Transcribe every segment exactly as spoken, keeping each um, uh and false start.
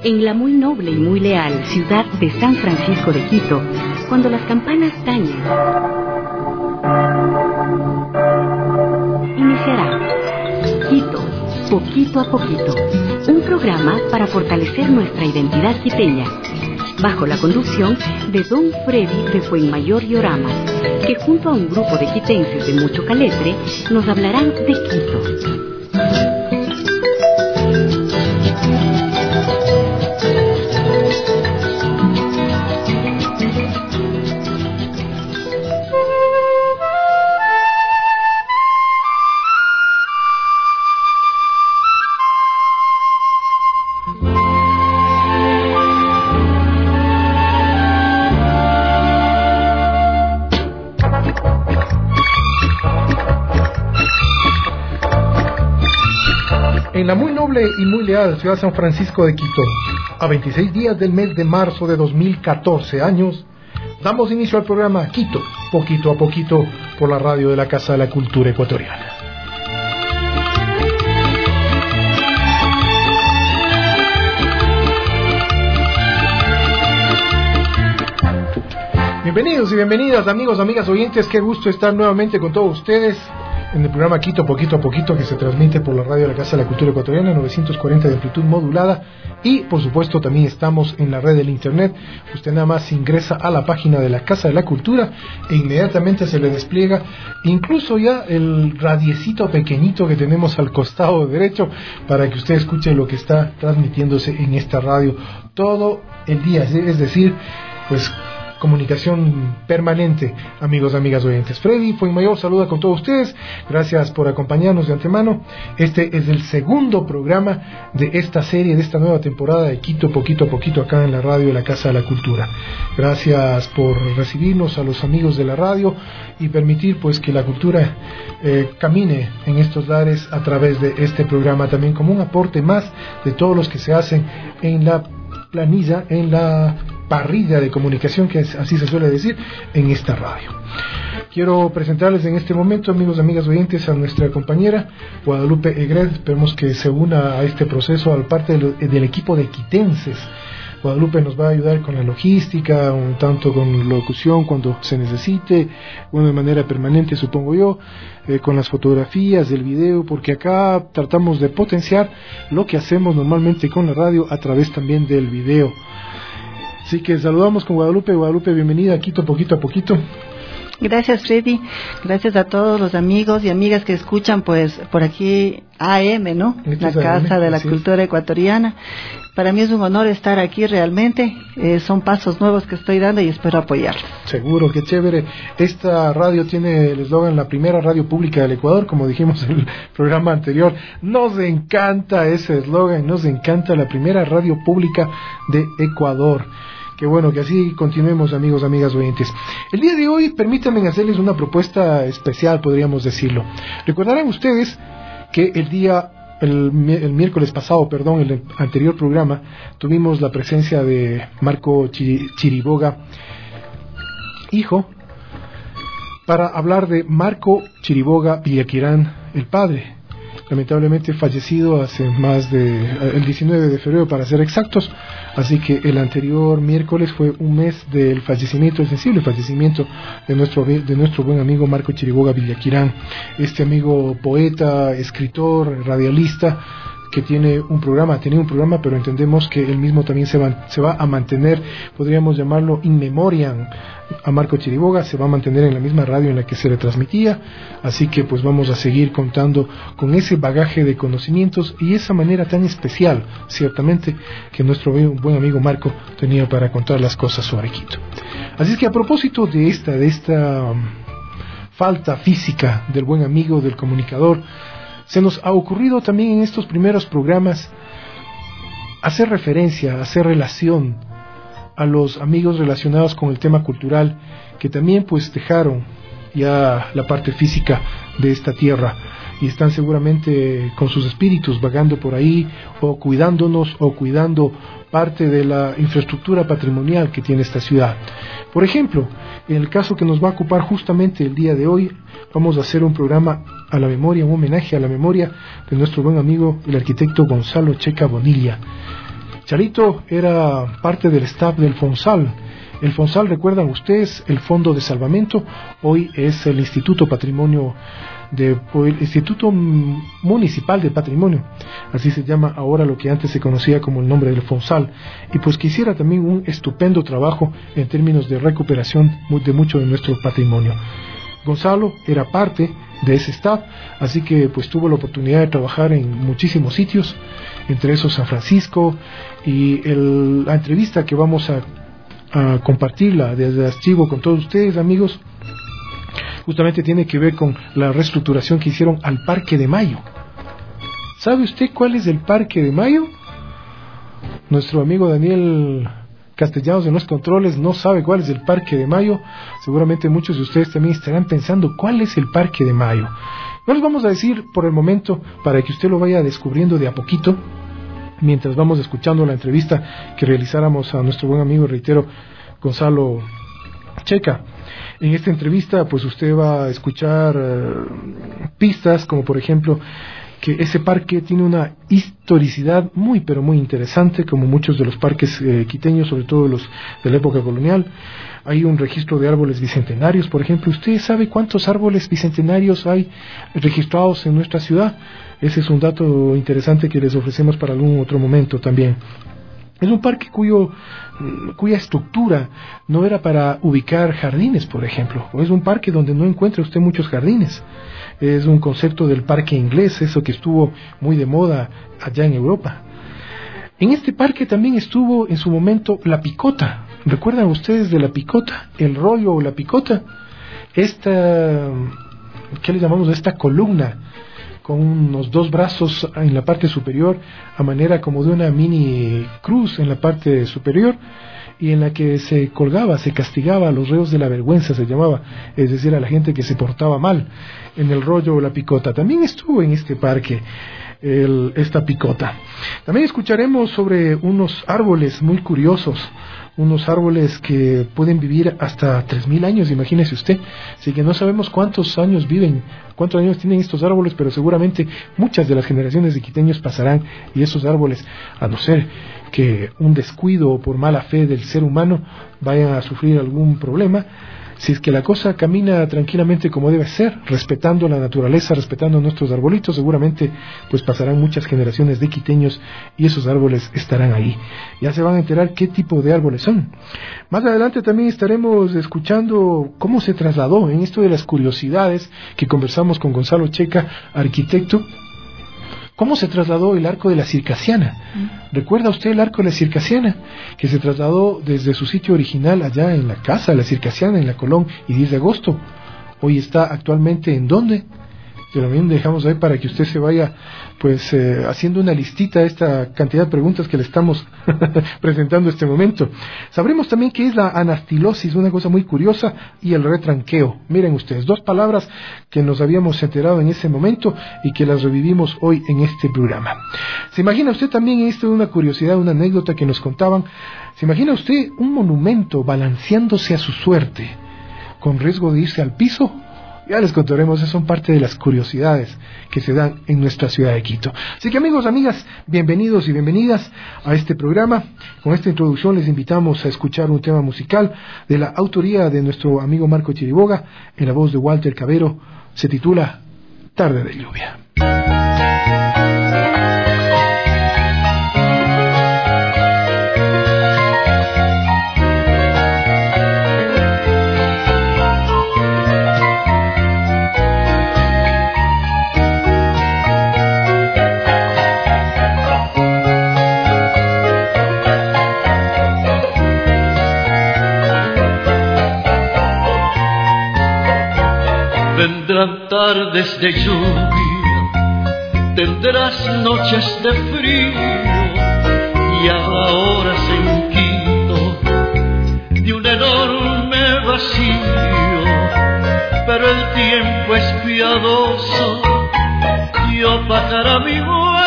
En la muy noble y muy leal ciudad de San Francisco de Quito, cuando las campanas tañen, iniciará Quito, poquito a poquito, un programa para fortalecer nuestra identidad quiteña, bajo la conducción de Don Freddy de Fuenmayor y Orama, que junto a un grupo de quitenses de mucho caletre nos hablarán de Quito. En la muy noble y muy leal ciudad de San Francisco de Quito, a veintiséis días del mes de marzo de dos mil catorce años, damos inicio al programa Quito, poquito a poquito, por la radio de la Casa de la Cultura Ecuatoriana. Bienvenidos y bienvenidas, amigos, amigas, oyentes, qué gusto estar nuevamente con todos ustedes en el programa Quito, poquito a poquito, que se transmite por la radio de la Casa de la Cultura Ecuatoriana, novecientos cuarenta de amplitud modulada, y por supuesto también estamos en la red del internet. Usted nada más ingresa a la página de la Casa de la Cultura e inmediatamente se le despliega incluso ya el radiecito pequeñito que tenemos al costado derecho para que usted escuche lo que está transmitiéndose en esta radio todo el día, es decir, pues comunicación permanente, amigos, amigas oyentes. Freddy Fuenmayor saluda con todos ustedes. Gracias por acompañarnos de antemano. Este es el segundo programa de esta serie, de esta nueva temporada de Quito, poquito a poquito, acá en la radio de la Casa de la Cultura. Gracias por recibirnos a los amigos de la radio y permitir pues que la cultura eh, camine en estos lares a través de este programa, también como un aporte más de todos los que se hacen en la planilla, en la parrilla de comunicación, que así se suele decir, en esta radio. Quiero presentarles en este momento, amigos y amigas oyentes, a nuestra compañera Guadalupe Egred. Esperemos que se una a este proceso al parte del, del equipo de quitenses. Guadalupe nos va a ayudar con la logística, un tanto con locución cuando se necesite, bueno, de manera permanente supongo yo, eh, con las fotografías, del video, porque acá tratamos de potenciar lo que hacemos normalmente con la radio a través también del video. Así que saludamos con Guadalupe. Guadalupe, bienvenida a Quito, poquito a poquito. Gracias, Freddy. Gracias a todos los amigos y amigas que escuchan, pues, por aquí A M, ¿no? La Casa de la Cultura Ecuatoriana. Para mí es un honor estar aquí realmente. Eh, son pasos nuevos que estoy dando y espero apoyarlos. Seguro, qué chévere. Esta radio tiene el eslogan la primera radio pública del Ecuador, como dijimos en el programa anterior. Nos encanta ese eslogan, nos encanta la primera radio pública de Ecuador. Qué bueno que así continuemos, amigos, amigas oyentes. El día de hoy, permítanme hacerles una propuesta especial, podríamos decirlo. Recordarán ustedes que el día, el, el miércoles pasado, perdón, el anterior programa, tuvimos la presencia de Marco Chiriboga, hijo, para hablar de Marco Chiriboga Villaquirán, el padre, lamentablemente fallecido hace más de el diecinueve de febrero para ser exactos, así que el anterior miércoles fue un mes del fallecimiento, el sensible fallecimiento de nuestro de nuestro buen amigo Marco Chiriboga Villaquirán, este amigo poeta, escritor, radialista, que tiene un programa, tenía un programa, pero entendemos que él mismo también se va, se va a mantener, podríamos llamarlo in memoriam, a Marco Chiriboga, se va a mantener en la misma radio en la que se le transmitía, así que pues vamos a seguir contando con ese bagaje de conocimientos y esa manera tan especial, ciertamente, que nuestro buen amigo Marco tenía para contar las cosas sobre Quito. Así es que a propósito de esta, de esta um, falta física del buen amigo, del comunicador, se nos ha ocurrido también en estos primeros programas hacer referencia, hacer relación a los amigos relacionados con el tema cultural que también pues dejaron ya la parte física de esta tierra y están seguramente con sus espíritus vagando por ahí o cuidándonos o cuidando parte de la infraestructura patrimonial que tiene esta ciudad. Por ejemplo, en el caso que nos va a ocupar justamente el día de hoy, vamos a hacer un programa a la memoria, un homenaje a la memoria de nuestro buen amigo el arquitecto Gonzalo Checa Bonilla. Charito era parte del staff del FONSAL. El FONSAL, recuerdan ustedes, el Fondo de Salvamento, hoy es el Instituto Patrimonio de, el Instituto Municipal de Patrimonio, así se llama ahora lo que antes se conocía como el nombre del FONSAL, y pues que hiciera también un estupendo trabajo en términos de recuperación de mucho de nuestro patrimonio. Gonzalo era parte de ese staff, así que pues tuvo la oportunidad de trabajar en muchísimos sitios, entre esos San Francisco, y el, la entrevista que vamos a, a compartirla desde archivo con todos ustedes, amigos, justamente tiene que ver con la reestructuración que hicieron al Parque de Mayo. ¿Sabe usted cuál es el Parque de Mayo? Nuestro amigo Daniel Castellanos de los controles no sabe cuál es el Parque de Mayo. Seguramente muchos de ustedes también estarán pensando cuál es el Parque de Mayo. No les vamos a decir por el momento para que usted lo vaya descubriendo de a poquito mientras vamos escuchando la entrevista que realizáramos a nuestro buen amigo, reitero, Gonzalo Checa. En esta entrevista pues usted va a escuchar uh, pistas como por ejemplo que ese parque tiene una historicidad muy pero muy interesante, como muchos de los parques eh, quiteños, sobre todo los de la época colonial. Hay un registro de árboles bicentenarios, por ejemplo. ¿Usted sabe cuántos árboles bicentenarios hay registrados en nuestra ciudad? Ese es un dato interesante que les ofrecemos para algún otro momento también. Es un parque cuyo, cuya estructura no era para ubicar jardines, por ejemplo. O es un parque donde no encuentra usted muchos jardines. Es un concepto del parque inglés, eso que estuvo muy de moda allá en Europa. En este parque también estuvo en su momento la picota. ¿Recuerdan ustedes de la picota? El rollo o la picota. Esta, ¿qué le llamamos? Esta columna con unos dos brazos en la parte superior, a manera como de una mini cruz en la parte superior, y en la que se colgaba, se castigaba a los reos de la vergüenza, se llamaba, es decir, a la gente que se portaba mal, en el rollo o la picota. También estuvo en este parque el, esta picota. También escucharemos sobre unos árboles muy curiosos, unos árboles que pueden vivir hasta tres mil años, imagínese usted. Así que no sabemos cuántos años viven, cuántos años tienen estos árboles, pero seguramente muchas de las generaciones de quiteños pasarán, y esos árboles, a no ser que un descuido o por mala fe del ser humano vayan a sufrir algún problema, si es que la cosa camina tranquilamente como debe ser, respetando la naturaleza, respetando nuestros arbolitos, seguramente pues pasarán muchas generaciones de quiteños y esos árboles estarán ahí. Ya se van a enterar qué tipo de árboles son. Más adelante también estaremos escuchando cómo se trasladó, en esto de las curiosidades que conversamos con Gonzalo Checa, arquitecto, cómo se trasladó el arco de la Circasiana. ¿Recuerda usted el arco de la Circasiana? Que se trasladó desde su sitio original allá en la casa de la Circasiana, en la Colón y diez de agosto. Hoy está actualmente ¿en dónde? También dejamos ahí para que usted se vaya pues eh, haciendo una listita de esta cantidad de preguntas que le estamos presentando en este momento. Sabremos también qué es la anastilosis, una cosa muy curiosa, y el retranqueo. Miren ustedes, dos palabras que nos habíamos enterado en ese momento y que las revivimos hoy en este programa. ¿Se imagina usted también esto de una curiosidad, una anécdota que nos contaban? ¿Se imagina usted un monumento balanceándose a su suerte con riesgo de irse al piso? Ya les contaremos, esas son parte de las curiosidades que se dan en nuestra ciudad de Quito. Así que amigos, amigas, bienvenidos y bienvenidas a este programa. Con esta introducción les invitamos a escuchar un tema musical de la autoría de nuestro amigo Marco Chiriboga, en la voz de Walter Cabero. Se titula Tarde de lluvia. Vendrán tardes de lluvia, tendrás noches de frío, y ahora en Quito de un enorme vacío. Pero el tiempo es piadoso y opacará mi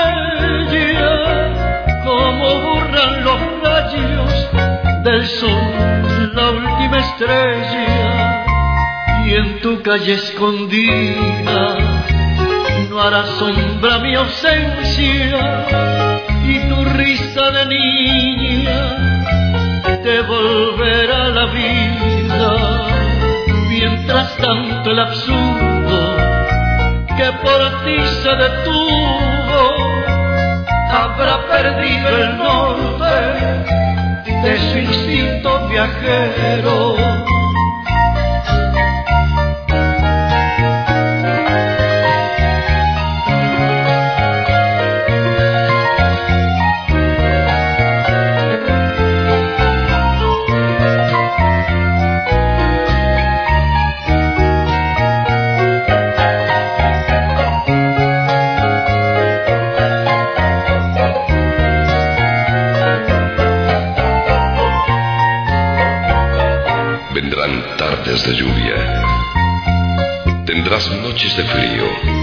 huella, como borran los rayos del sol la última estrella. Y en tu calle escondida no hará sombra mi ausencia, y tu risa de niña devolverá la vida. Mientras tanto el absurdo que por ti se detuvo habrá perdido el norte de su instinto viajero. De lluvia, tendrás noches de frío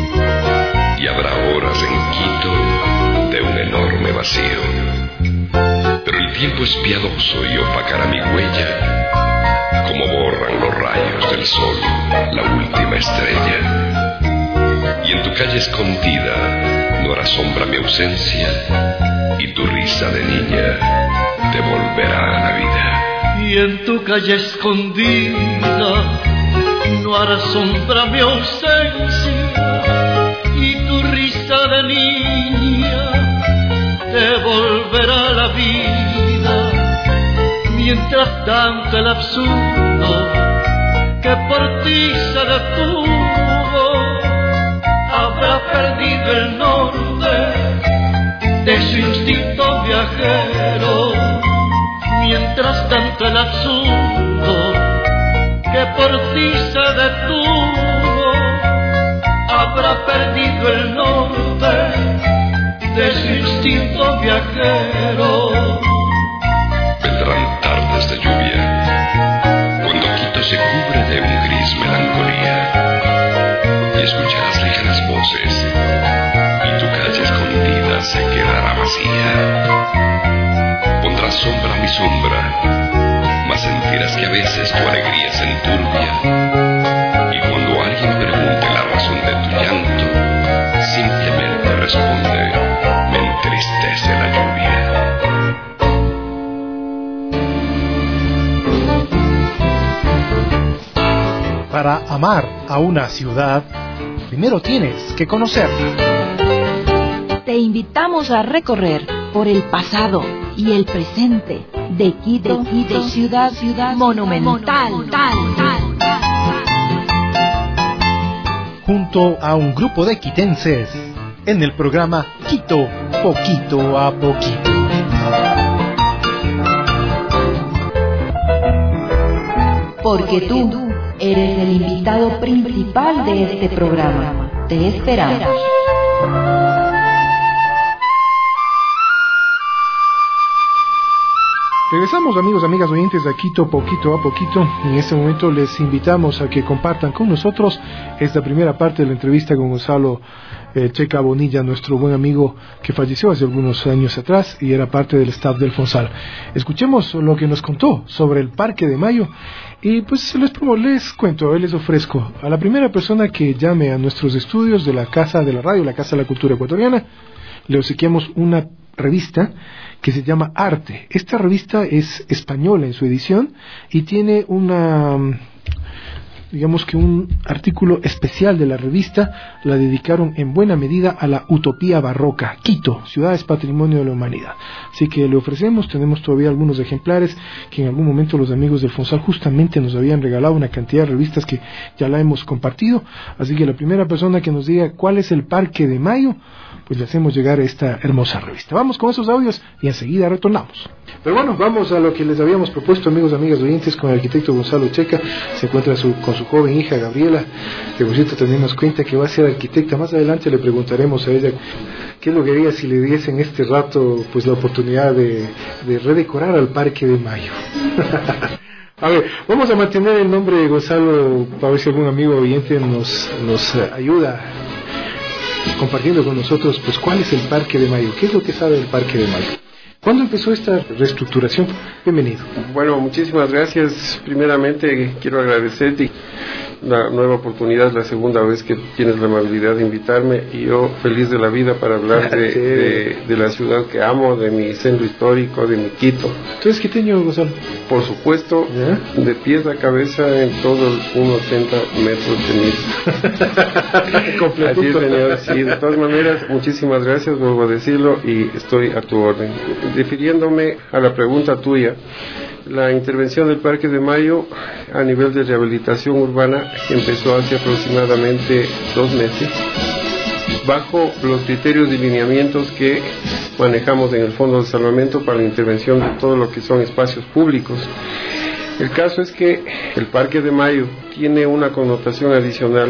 y habrá horas en Quito de un enorme vacío. Pero el tiempo es piadoso y opacará mi huella como borran los rayos del sol la última estrella. Y en tu calle escondida no hará sombra mi ausencia y tu risa de niña te volverá a la vida. Y en tu calle escondida no hará sombra mi ausencia y tu risa de niña te volverá a la vida. Mientras tanto el absurdo que por ti se detuvo habrá perdido el norte de su instinto viajero. Mientras tanto el absurdo que por ti se detuvo habrá perdido el norte de su instinto viajero. Vendrán tardes de lluvia cuando Quito se cubre de un gris melancolía y escucharás lejanas voces y tu calle escondida se quedará vacía. Pondrás sombra a mi sombra, mas sentirás que a veces tu alegría se enturbia. Y cuando alguien pregunte la razón de tu llanto, simplemente responde: me entristece la lluvia. Para amar a una ciudad, primero tienes que conocer. Te invitamos a recorrer por el pasado y el presente de Quito, de Quito ciudad, ciudad monumental. monumental. Junto a un grupo de quitenses en el programa Quito, poquito a poquito. Porque tú eres el invitado principal de este programa. Te esperamos. Regresamos, amigos, amigas oyentes de Quito, poquito a poquito. En este momento les invitamos a que compartan con nosotros esta primera parte de la entrevista con Gonzalo eh, Checa Bonilla, nuestro buen amigo que falleció hace algunos años atrás y era parte del staff del Fonsal. Escuchemos lo que nos contó sobre el Parque de Mayo y pues les, les cuento, les ofrezco a la primera persona que llame a nuestros estudios de la Casa de la Radio, la Casa de la Cultura Ecuatoriana, le obsequiamos una revista que se llama Arte. Esta revista es española en su edición y tiene una, digamos que un artículo especial de la revista, la dedicaron en buena medida a la utopía barroca. Quito, ciudad es patrimonio de la humanidad. Así que le ofrecemos, tenemos todavía algunos ejemplares que en algún momento los amigos del Fonsal justamente nos habían regalado una cantidad de revistas que ya la hemos compartido. Así que la primera persona que nos diga cuál es el Parque de Mayo, pues le hacemos llegar a esta hermosa revista. Vamos con esos audios y enseguida retornamos. Pero bueno, vamos a lo que les habíamos propuesto, amigos, amigas oyentes, con el arquitecto Gonzalo Checa. Se encuentra su, con su joven hija Gabriela, que por cierto tenemos cuenta que va a ser arquitecta. Más adelante le preguntaremos a ella qué es lo que haría si le diesen este rato pues la oportunidad de, de redecorar al Parque de Mayo. A ver, vamos a mantener el nombre de Gonzalo para ver si algún amigo oyente nos, nos ayuda compartiendo con nosotros pues cuál es el Parque de Mayo, qué es lo que sabe del Parque de Mayo. ¿Cuándo empezó esta reestructuración? Bienvenido. Bueno, muchísimas gracias. Primeramente quiero agradecerte la nueva oportunidad, la segunda vez que tienes la amabilidad de invitarme, y yo feliz de la vida para hablar de, sí. de, de la ciudad que amo, de mi centro histórico, de mi Quito. ¿Tú eres quiteño, Gonzalo? Por supuesto, ¿ya? De pies a cabeza en todo el uno ochenta metros de mí. Así es, señor. Sí, de todas maneras, muchísimas gracias, vuelvo a decirlo, y estoy a tu orden. Refiriéndome a la pregunta tuya, la intervención del Parque de Mayo a nivel de rehabilitación urbana empezó hace aproximadamente dos meses, bajo los criterios y lineamientos que manejamos en el Fondo de Salvamento para la intervención de todo lo que son espacios públicos. El caso es que el Parque de Mayo tiene una connotación adicional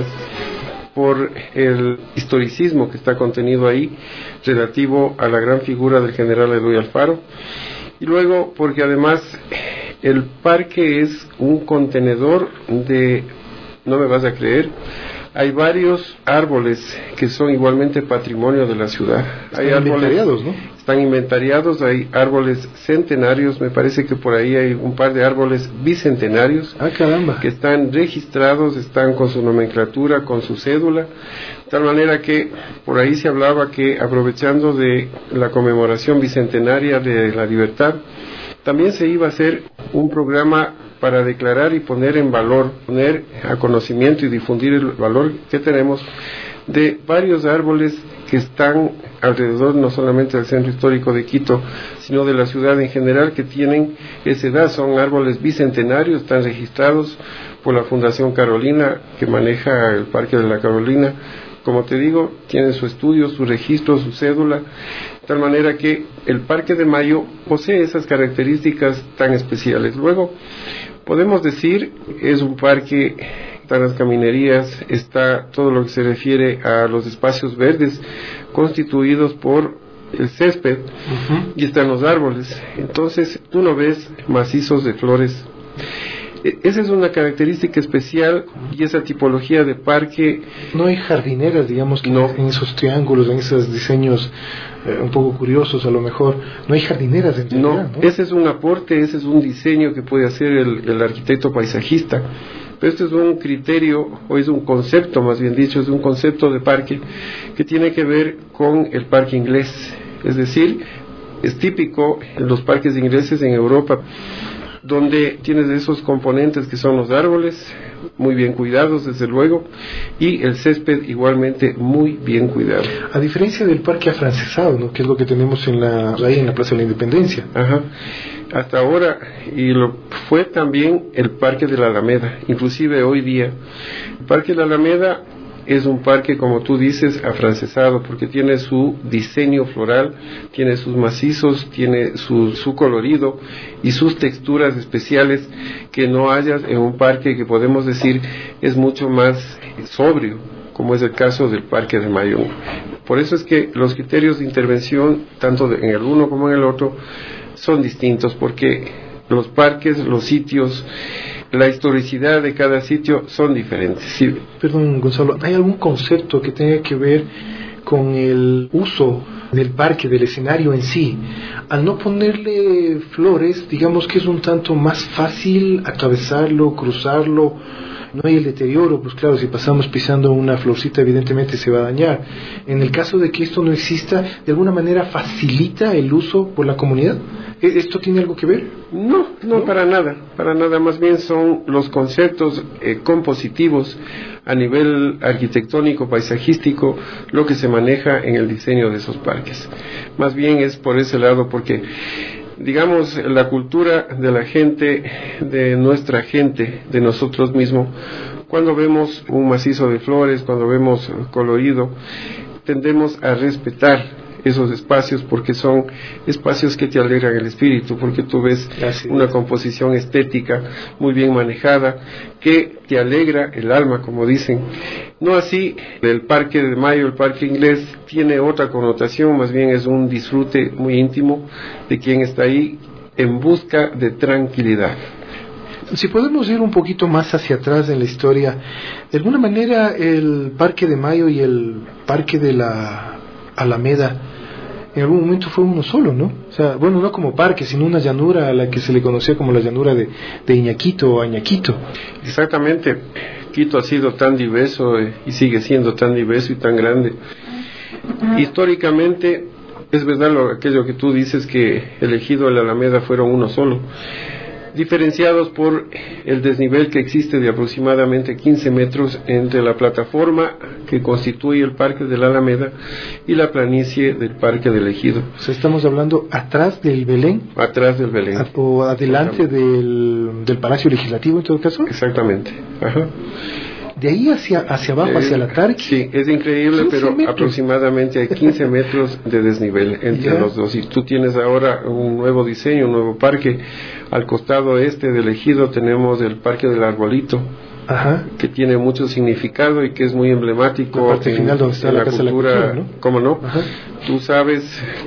por el historicismo que está contenido ahí, relativo a la gran figura del general Eloy Alfaro, y luego porque además el parque es un contenedor de, no me vas a creer, hay varios árboles que son igualmente patrimonio de la ciudad. Están hay árboles, inventariados, ¿no? Están inventariados, hay árboles centenarios, me parece que por ahí hay un par de árboles bicentenarios. Ah, caramba. Que están registrados, están con su nomenclatura, con su cédula, de tal manera que por ahí se hablaba que, aprovechando de la conmemoración bicentenaria de la libertad, también se iba a hacer un programa para declarar y poner en valor, poner a conocimiento y difundir el valor que tenemos de varios árboles que están alrededor no solamente del centro histórico de Quito, sino de la ciudad en general, que tienen esa edad. Son árboles bicentenarios, están registrados por la Fundación Carolina, que maneja el Parque de la Carolina. Como te digo, tiene su estudio, su registro, su cédula, de tal manera que el Parque de Mayo posee esas características tan especiales. Luego, podemos decir, es un parque, están las caminerías, está todo lo que se refiere a los espacios verdes, constituidos por el césped, uh-huh. y están los árboles. Entonces, tú no ves macizos de flores. Esa es una característica especial, y esa tipología de parque. No hay jardineras, digamos, que no. En esos triángulos, en esos diseños eh, un poco curiosos a lo mejor, no hay jardineras en realidad, no, ¿no? Ese es un aporte, ese es un diseño que puede hacer el, el arquitecto paisajista. Pero este es un criterio, o es un concepto, más bien dicho, es un concepto de parque que tiene que ver con el parque inglés. Es decir, es típico en los parques ingleses en Europa, donde tienes esos componentes que son los árboles, muy bien cuidados desde luego, y el césped igualmente muy bien cuidado. A diferencia del parque afrancesado, ¿no? Que es lo que tenemos en la, ahí en la Plaza de la Independencia. Ajá. Hasta ahora, y lo fue también el Parque de la Alameda, inclusive hoy día. El Parque de la Alameda es un parque, como tú dices, afrancesado, porque tiene su diseño floral, tiene sus macizos, tiene su, su colorido y sus texturas especiales que no hayas en un parque que podemos decir es mucho más sobrio, como es el caso del Parque de Mayo. Por eso es que los criterios de intervención, tanto de, en el uno como en el otro, son distintos, porque los parques, los sitios, la historicidad de cada sitio son diferentes. Sí. Perdón, Gonzalo, ¿hay algún concepto que tenga que ver con el uso del parque, del escenario en sí? Al no ponerle flores, digamos que es un tanto más fácil atravesarlo, cruzarlo, no hay el deterioro, pues claro, si pasamos pisando una florcita evidentemente se va a dañar. En el caso de que esto no exista, ¿de alguna manera facilita el uso por la comunidad? ¿Esto tiene algo que ver? No, no, ¿no? para nada, para nada, más bien son los conceptos eh, compositivos a nivel arquitectónico, paisajístico, lo que se maneja en el diseño de esos parques. Más bien es por ese lado, porque digamos, la cultura de la gente, de nuestra gente, de nosotros mismos, cuando vemos un macizo de flores, cuando vemos colorido, tendemos a respetar esos espacios, porque son espacios que te alegran el espíritu, porque tú ves una composición estética muy bien manejada, que te alegra el alma, como dicen. No así el Parque de Mayo, el Parque Inglés, tiene otra connotación, más bien es un disfrute muy íntimo de quien está ahí en busca de tranquilidad. Si podemos ir un poquito más hacia atrás en la historia, de alguna manera el Parque de Mayo y el Parque de la Alameda en algún momento fue uno solo, ¿no? O sea, bueno, no como parque, sino una llanura a la que se le conocía como la llanura de, de Iñaquito o Añaquito. Exactamente. Quito ha sido tan diverso eh, y sigue siendo tan diverso y tan grande. Históricamente, es verdad lo, aquello que tú dices, que el ejido y la Alameda fueron uno solo, diferenciados por el desnivel que existe de aproximadamente quince metros entre la plataforma que constituye el Parque de la Alameda y la planicie del Parque del Ejido. O sea, estamos hablando atrás del Belén. Atrás del Belén. A, o adelante del, del Palacio Legislativo, en todo caso. Exactamente. Ajá. De ahí hacia, hacia abajo, eh, hacia la Tarqui. Sí, es increíble, pero metros. Aproximadamente hay quince metros de desnivel entre ¿Ya? los dos. Y tú tienes ahora un nuevo diseño, un nuevo parque. Al costado este del Ejido tenemos el Parque del Arbolito, Ajá. que tiene mucho significado y que es muy emblemático. La parte en, final donde está en la, la casa cultura, de la cultura, ¿no? ¿Cómo no? Ajá. Tú sabes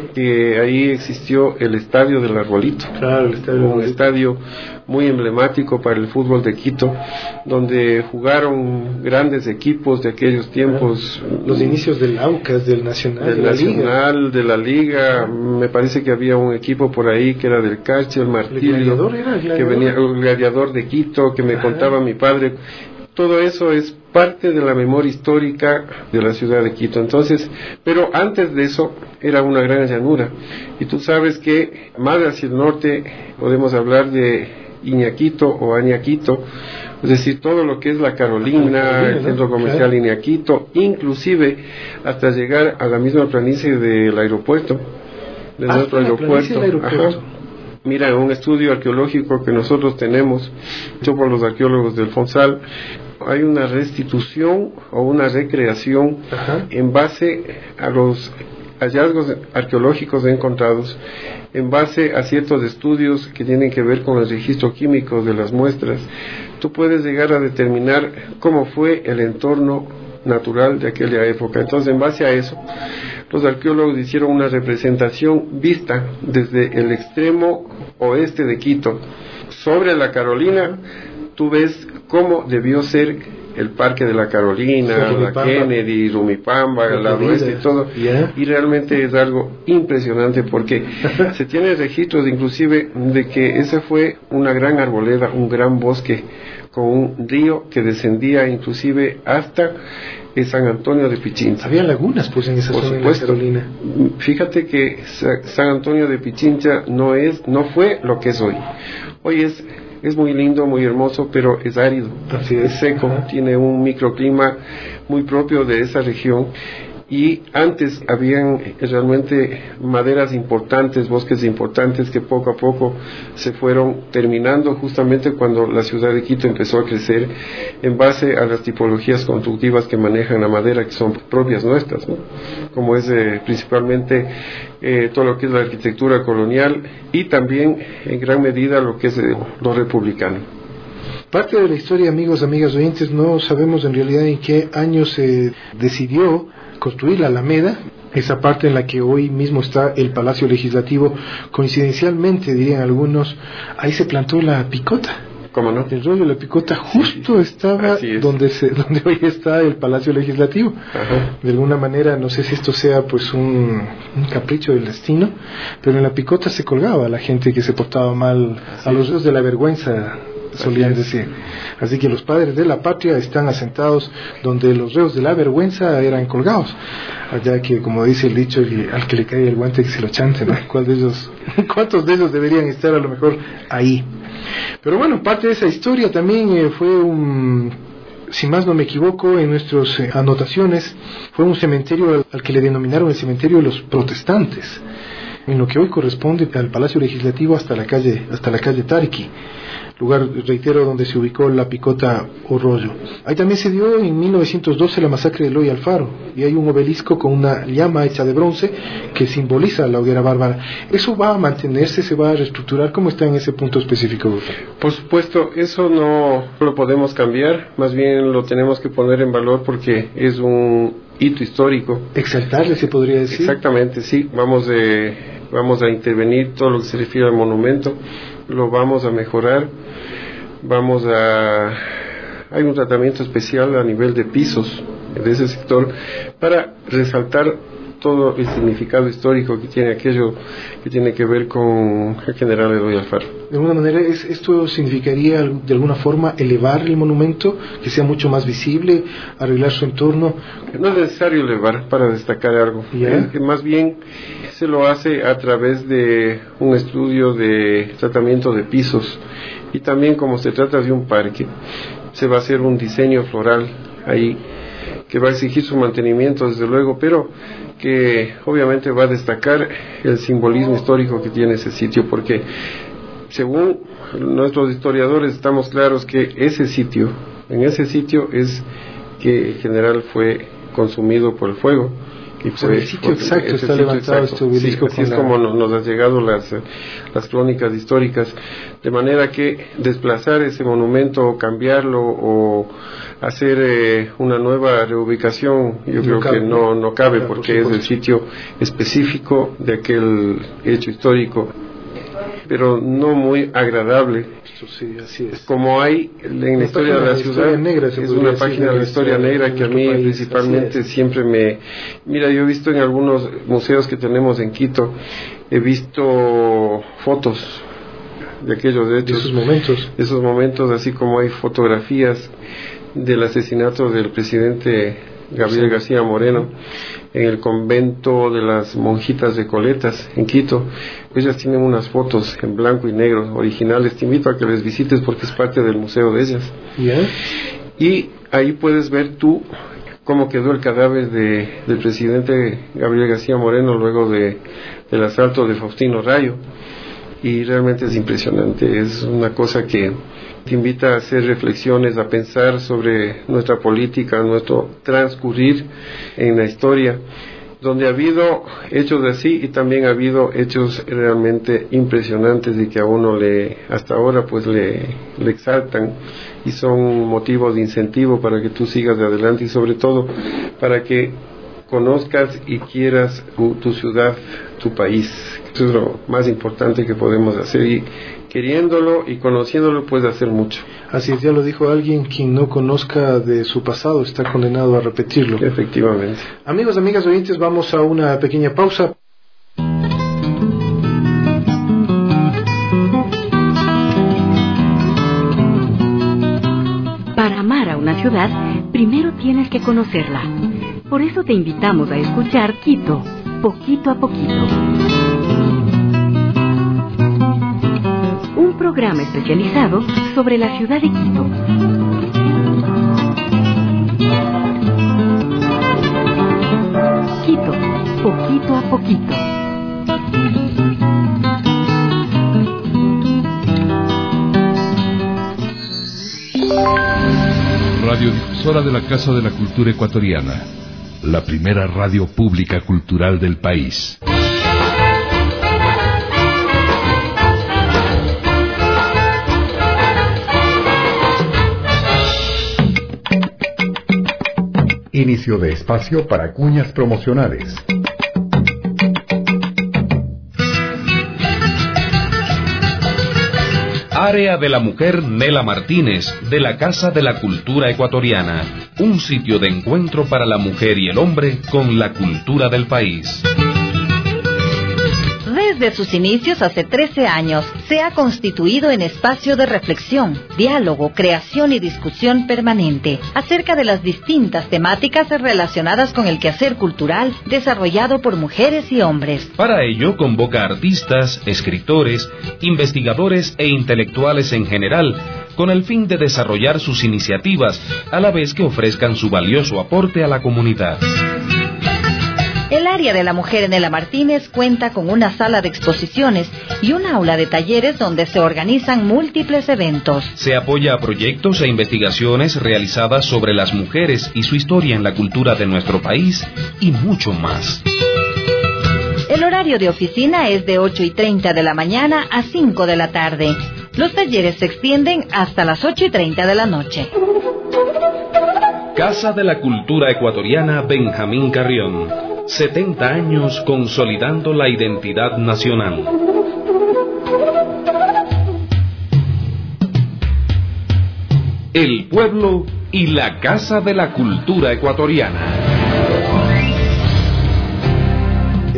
que ahí existió el Estadio del Arbolito. Claro, el Estadio del Un Arbolito. estadio muy emblemático para el fútbol de Quito, donde jugaron grandes equipos de aquellos tiempos. Claro. Los inicios del Aucas, del Nacional, del de la Nacional, Liga. de la Liga. Me parece que había un equipo por ahí que era del Carche, el Martillo, ¿El gladiador era el gladiador? que venía, el gladiador de Quito, que me Ajá. contaba mi padre. Todo eso es parte de la memoria histórica de la ciudad de Quito. Entonces, pero antes de eso era una gran llanura. Y tú sabes que más hacia el norte podemos hablar de Iñaquito o Añaquito, es decir, todo lo que es la Carolina, Carolina el centro comercial claro. Iñaquito, inclusive hasta llegar a la misma planicie del aeropuerto, de hasta nuestro aeropuerto. aeropuerto. Ajá. Mira, un estudio arqueológico que nosotros tenemos, hecho por los arqueólogos del Fonsal, hay una restitución o una recreación Ajá. en base a los hallazgos arqueológicos encontrados, en base a ciertos estudios que tienen que ver con el registro químico de las muestras. Tú puedes llegar a determinar cómo fue el entorno natural de aquella época. Entonces, en base a eso, los arqueólogos hicieron una representación vista desde el extremo oeste de Quito sobre la Carolina. Tú ves cómo debió ser el Parque de la Carolina, la Kennedy, Rumipamba, el lado oeste y todo, yeah. y realmente es algo impresionante porque se tiene registros inclusive de que esa fue una gran arboleda, un gran bosque con un río que descendía inclusive hasta San Antonio de Pichincha. Había lagunas pues en esa Por zona supuesto. de la Carolina. Fíjate que San Antonio de Pichincha no es, no fue lo que es hoy. Hoy es es muy lindo, muy hermoso, pero es árido, Así es. es seco, Ajá. tiene un microclima muy propio de esa región. Y antes habían realmente maderas importantes, bosques importantes que poco a poco se fueron terminando justamente cuando la ciudad de Quito empezó a crecer en base a las tipologías constructivas que manejan la madera, que son propias nuestras, ¿no? Como es eh, principalmente eh, todo lo que es la arquitectura colonial y también en gran medida lo que es eh, lo republicano. Parte de la historia, amigos, amigas oyentes, no sabemos en realidad en qué año se decidió construir la Alameda, esa parte en la que hoy mismo está el Palacio Legislativo. Coincidencialmente, dirían algunos, ahí se plantó la picota. ¿Cómo no? El rollo de la picota justo sí, estaba donde se, donde hoy está el Palacio Legislativo. Ajá. De alguna manera, no sé si esto sea pues un, un capricho del destino, pero en la picota se colgaba a la gente que se portaba mal, sí. a los ríos de la vergüenza, solían Así decir. Así que los padres de la patria están asentados donde los reos de la vergüenza eran colgados. Allá que, como dice el dicho, el, al que le cae el guante que se lo chante, ¿no? ¿Cuál de ellos, ¿Cuántos de ellos deberían estar a lo mejor ahí? Pero bueno, parte de esa historia también eh, fue un, si más no me equivoco, en nuestras eh, anotaciones, fue un cementerio al, al que le denominaron el cementerio de los protestantes, en lo que hoy corresponde al Palacio Legislativo hasta la calle, hasta la calle Tarqui, lugar, reitero, donde se ubicó la picota o rollo. Ahí también se dio en mil novecientos doce la masacre de Eloy Alfaro, y hay un obelisco con una llama hecha de bronce que simboliza la hoguera bárbara. ¿Eso va a mantenerse, se va a reestructurar? ¿Cómo está en ese punto específico, doctor? Por supuesto, eso no lo podemos cambiar, más bien lo tenemos que poner en valor porque es un hito histórico. Exaltarle, se podría decir. Exactamente, sí. Vamos, eh, vamos a intervenir todo lo que se refiere al monumento, lo vamos a mejorar, vamos a... hay un tratamiento especial a nivel de pisos de ese sector para resaltar todo el significado histórico que tiene aquello que tiene que ver con el general Eloy Alfaro. De alguna manera, ¿es, ¿esto significaría de alguna forma elevar el monumento, que sea mucho más visible, arreglar su entorno? No es necesario elevar para destacar algo, es que más bien se lo hace a través de un estudio de tratamiento de pisos, y también como se trata de un parque, se va a hacer un diseño floral ahí que va a exigir su mantenimiento desde luego, pero que obviamente va a destacar el simbolismo histórico que tiene ese sitio, porque según nuestros historiadores estamos claros que ese sitio, en ese sitio es que en general fue consumido por el fuego. Y fue, el sitio exacto está levantado este obelisco. Sí, así es la... como nos, nos han llegado las, las crónicas históricas, de manera que desplazar ese monumento o cambiarlo o hacer eh, una nueva reubicación, yo no creo cabe, que no, no cabe, claro, porque es el sitio específico de aquel hecho histórico, pero no muy agradable. Sí, así es. Como hay en la, la historia de la ciudad, negra, es una página de la historia negra que a mí país, principalmente siempre me... Mira, yo he visto en algunos museos que tenemos en Quito, he visto fotos de aquellos hechos, de esos momentos, de esos momentos, así como hay fotografías del asesinato del presidente Gabriel sí. García Moreno en el convento de las monjitas de Coletas en Quito. Ellas tienen unas fotos en blanco y negro originales, te invito a que les visites porque es parte del museo de ellas. ¿Yeah? Y ahí puedes ver tú cómo quedó el cadáver de, del presidente Gabriel García Moreno luego de, del asalto de Faustino Rayo, y realmente es impresionante, es una cosa que te invita a hacer reflexiones, a pensar sobre nuestra política, nuestro transcurrir en la historia, donde ha habido hechos así y también ha habido hechos realmente impresionantes y que a uno le, hasta ahora pues le, le exaltan y son motivos de incentivo para que tú sigas adelante y sobre todo para que conozcas y quieras tu, tu ciudad, tu país. Eso es lo más importante que podemos hacer, y queriéndolo y conociéndolo puedes hacer mucho. Así es, ya lo dijo alguien, quien no conozca de su pasado está condenado a repetirlo. Efectivamente. Amigos, amigas oyentes, vamos a una pequeña pausa. Para amar a una ciudad, primero tienes que conocerla. Por eso te invitamos a escuchar Quito, poquito a poquito. Un programa especializado sobre la ciudad de Quito. Quito, poquito a poquito. Radiodifusora de la Casa de la Cultura Ecuatoriana, la primera radio pública cultural del país. Inicio de espacio para cuñas promocionales. Área de la Mujer Nela Martínez, de la Casa de la Cultura Ecuatoriana. Un sitio de encuentro para la mujer y el hombre con la cultura del país. Desde sus inicios hace trece años, se ha constituido en espacio de reflexión, diálogo, creación y discusión permanente acerca de las distintas temáticas relacionadas con el quehacer cultural desarrollado por mujeres y hombres. Para ello convoca artistas, escritores, investigadores e intelectuales en general, con el fin de desarrollar sus iniciativas, a la vez que ofrezcan su valioso aporte a la comunidad. El área de la mujer Nela Martínez cuenta con una sala de exposiciones y un aula de talleres donde se organizan múltiples eventos. Se apoya a proyectos e investigaciones realizadas sobre las mujeres y su historia en la cultura de nuestro país y mucho más. El horario de oficina es de ocho y treinta de la mañana a cinco de la tarde. Los talleres se extienden hasta las ocho y treinta de la noche. Casa de la Cultura Ecuatoriana Benjamín Carrión. setenta años consolidando la identidad nacional. El pueblo y la Casa de la Cultura Ecuatoriana.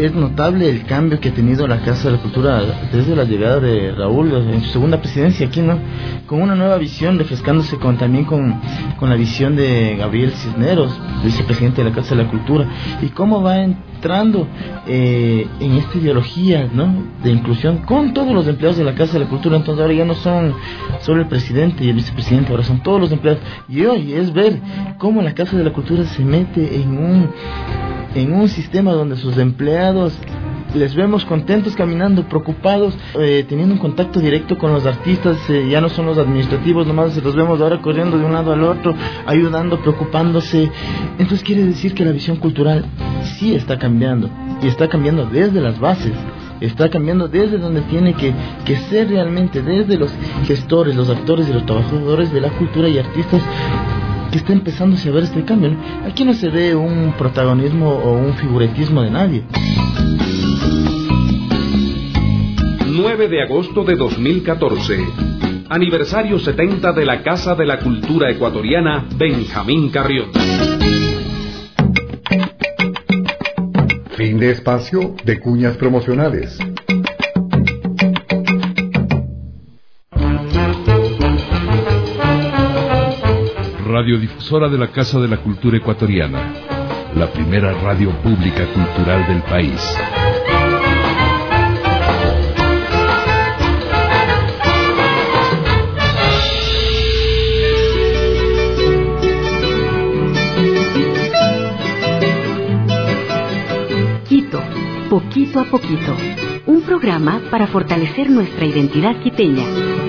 es notable el cambio que ha tenido la Casa de la Cultura desde la llegada de Raúl en su segunda presidencia aquí, ¿no? Con una nueva visión, refrescándose con, también con, con la visión de Gabriel Cisneros, vicepresidente de la Casa de la Cultura, y cómo va entrando eh, en esta ideología, ¿no?, de inclusión con todos los empleados de la Casa de la Cultura. Entonces ahora ya no son solo el presidente y el vicepresidente, ahora son todos los empleados, y hoy es ver cómo la Casa de la Cultura se mete en un en un sistema donde sus empleados les vemos contentos caminando, preocupados, eh, teniendo un contacto directo con los artistas, eh, ya no son los administrativos nomás, se los vemos ahora corriendo de un lado al otro, ayudando, preocupándose. Entonces quiere decir que la visión cultural sí está cambiando, y está cambiando desde las bases, está cambiando desde donde tiene que, que ser realmente, desde los gestores, los actores y los trabajadores de la cultura y artistas, que está empezándose a ver este cambio, ¿no? Aquí no se ve un protagonismo o un figuretismo de nadie. nueve de agosto de dos mil catorce, aniversario setenta de la Casa de la Cultura Ecuatoriana Benjamín Carrión. Fin de espacio de cuñas promocionales. Radiodifusora de la Casa de la Cultura Ecuatoriana, la primera radio pública cultural del país. Quito, poquito a poquito. Un programa para fortalecer nuestra identidad quiteña.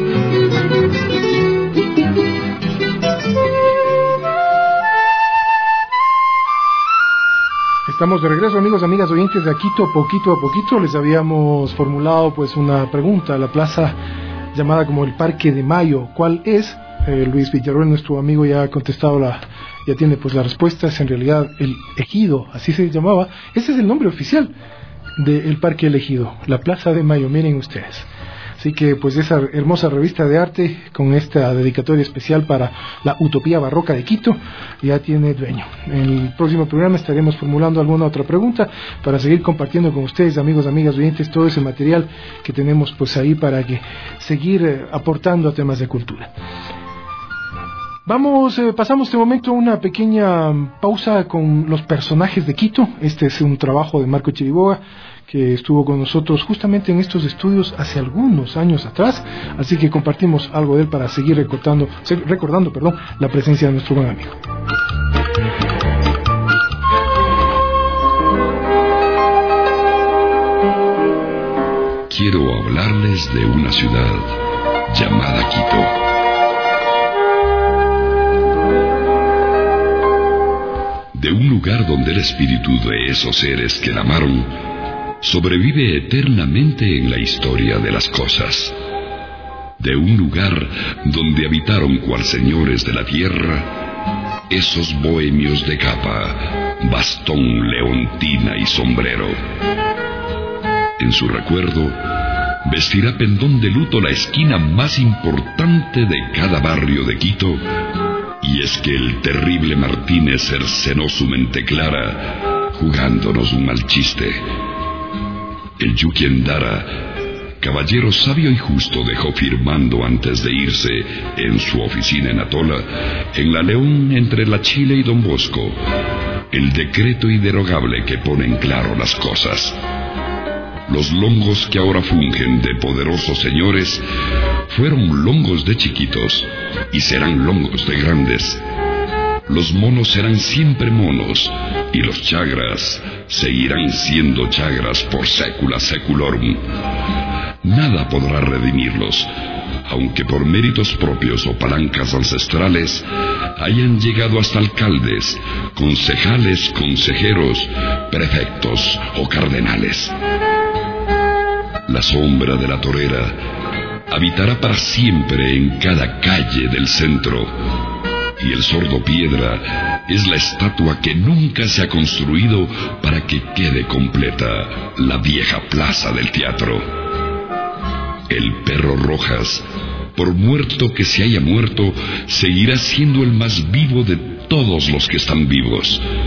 Estamos de regreso, amigos, amigas oyentes de Quito, poquito a poquito. Les habíamos formulado pues una pregunta, la plaza llamada como el Parque de Mayo, ¿cuál es? Eh, Luis Villarroel, nuestro amigo, ya ha contestado la, ya tiene pues la respuesta. Es en realidad el Ejido, así se llamaba. Ese es el nombre oficial del Parque El Ejido, la Plaza de Mayo, miren ustedes. Así que pues esa hermosa revista de arte con esta dedicatoria especial para la Utopía Barroca de Quito ya tiene dueño. En el próximo programa estaremos formulando alguna otra pregunta para seguir compartiendo con ustedes, amigos, amigas oyentes, todo ese material que tenemos pues ahí para que seguir eh, aportando a temas de cultura. Vamos, eh, pasamos este momento a una pequeña pausa con los personajes de Quito. Este es un trabajo de Marco Chiriboga, que estuvo con nosotros justamente en estos estudios hace algunos años atrás, así que compartimos algo de él para seguir recordando, recordando perdón, la presencia de nuestro buen amigo. Quiero hablarles de una ciudad llamada Quito. De un lugar donde el espíritu de esos seres que la amaron sobrevive eternamente en la historia de las cosas. De un lugar donde habitaron cual señores de la tierra esos bohemios de capa, bastón, leontina y sombrero. En su recuerdo vestirá pendón de luto la esquina más importante de cada barrio de Quito. Y es que el terrible Martínez cercenó su mente clara, jugándonos un mal chiste. El Yuki Endara, caballero sabio y justo, dejó firmando antes de irse en su oficina en Atola, en la León entre la Chile y Don Bosco, el decreto inderogable que pone en claro las cosas. Los longos que ahora fungen de poderosos señores fueron longos de chiquitos y serán longos de grandes. Los monos serán siempre monos y los chagras seguirán siendo chagras por secula seculorum. Nada podrá redimirlos, aunque por méritos propios o palancas ancestrales hayan llegado hasta alcaldes, concejales, consejeros, prefectos o cardenales. La sombra de la torera habitará para siempre en cada calle del centro, y el sordo piedra es la estatua que nunca se ha construido para que quede completa la vieja plaza del teatro. El perro Rojas, por muerto que se haya muerto, seguirá siendo el más vivo de todos los que están vivos,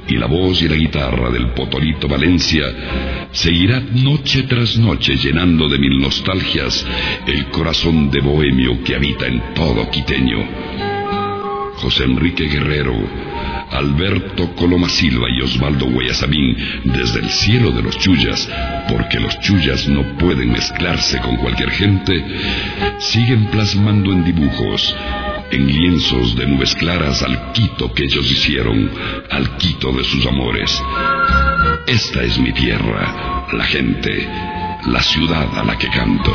y la voz y la guitarra del Potorito Valencia seguirá noche tras noche llenando de mil nostalgias el corazón de bohemio que habita en todo quiteño. José Enrique Guerrero, Alberto Coloma Silva y Osvaldo Guayasamín desde el cielo de los Chullas, porque los Chullas no pueden mezclarse con cualquier gente, siguen plasmando en dibujos, en lienzos de nubes claras al Quito que ellos hicieron, al Quito de sus amores. Esta es mi tierra, la gente, la ciudad a la que canto.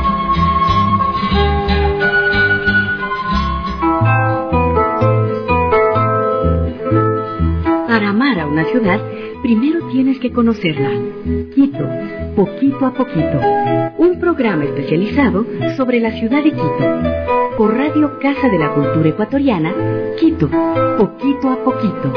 Para amar a una ciudad, primero tienes que conocerla. Quito, poquito a poquito. Un programa especializado sobre la ciudad de Quito. Por Radio Casa de la Cultura Ecuatoriana, Quito, poquito a poquito.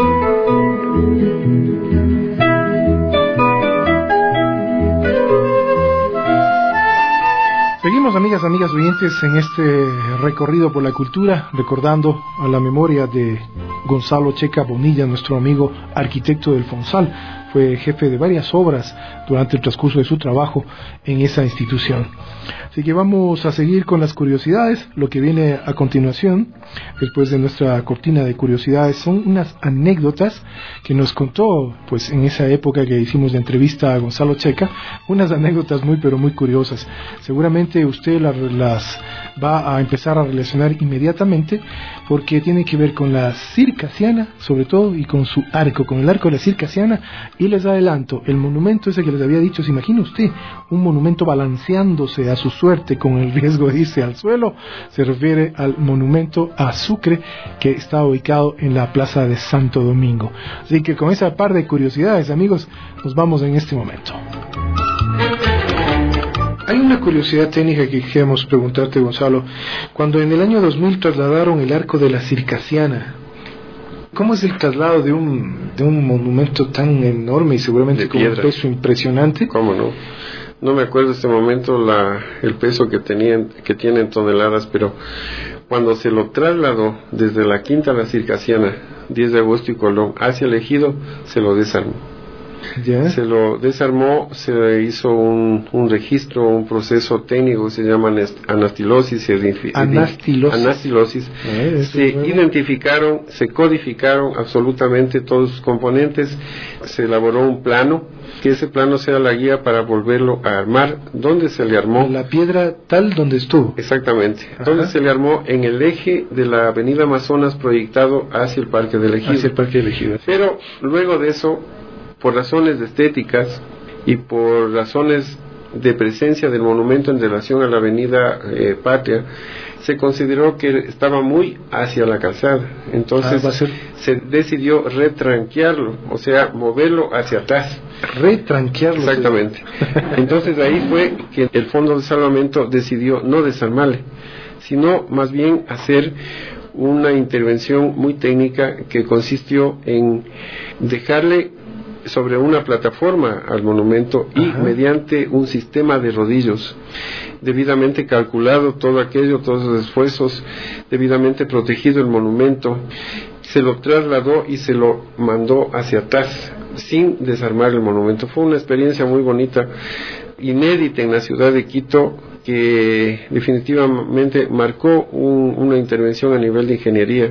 Seguimos, amigas, amigas oyentes, en este recorrido por la cultura, recordando a la memoria de Gonzalo Checa Bonilla, nuestro amigo arquitecto del Fonsal. Fue jefe de varias obras durante el transcurso de su trabajo en esa institución. Así que vamos a seguir con las curiosidades. Lo que viene a continuación, después de nuestra cortina de curiosidades, son unas anécdotas que nos contó, pues, en esa época que hicimos la entrevista a Gonzalo Checa, unas anécdotas muy pero muy curiosas. Seguramente usted las, las va a empezar a relacionar inmediatamente, porque tiene que ver con la circasiana, sobre todo, y con su arco, con el arco de la circasiana. Y les adelanto, el monumento ese que les había dicho, ¿se imagina usted un monumento balanceándose a su suerte con el riesgo de irse al suelo? Se refiere al monumento a Sucre, que está ubicado en la plaza de Santo Domingo. Así que con esa par de curiosidades, amigos, nos vamos en este momento. Hay una curiosidad técnica que queremos preguntarte, Gonzalo. Cuando en el año dos mil trasladaron el arco de la circasiana, ¿cómo es el traslado de un de un monumento tan enorme y seguramente con un peso impresionante? ¿Cómo no? No me acuerdo en este momento la, el peso que tenían, que tienen toneladas, pero cuando se lo trasladó desde la Quinta a la Circasiana, diez de agosto y Colón, hacia el Ejido, se lo desarmó. ¿Ya? Se lo desarmó, se hizo un, un registro, un proceso técnico que se llama anastilosis. Se, anastilosis. anastilosis. Eh, se bueno. identificaron, se codificaron absolutamente todos sus componentes, se elaboró un plano, que ese plano sea la guía para volverlo a armar. ¿Dónde se le armó? La piedra tal donde estuvo. Exactamente. ¿Dónde se le armó? En el eje de la avenida Amazonas proyectado hacia el Parque del Ejido. Hacia el Parque del Ejido. Pero luego de eso, por razones estéticas y por razones de presencia del monumento en relación a la avenida eh, Patria, se consideró que estaba muy hacia la calzada. Entonces ah, ser... se decidió retranquearlo, o sea, moverlo hacia atrás. Retranquearlo. Exactamente. Entonces ahí fue que el Fondo de Salvamento decidió no desarmarle, sino más bien hacer una intervención muy técnica que consistió en dejarle sobre una plataforma al monumento y Ajá. mediante un sistema de rodillos debidamente calculado, todo aquello, todos los esfuerzos, debidamente protegido el monumento, se lo trasladó y se lo mandó hacia atrás sin desarmar el monumento. Fue una experiencia muy bonita, inédita en la ciudad de Quito, que definitivamente marcó un, una intervención a nivel de ingeniería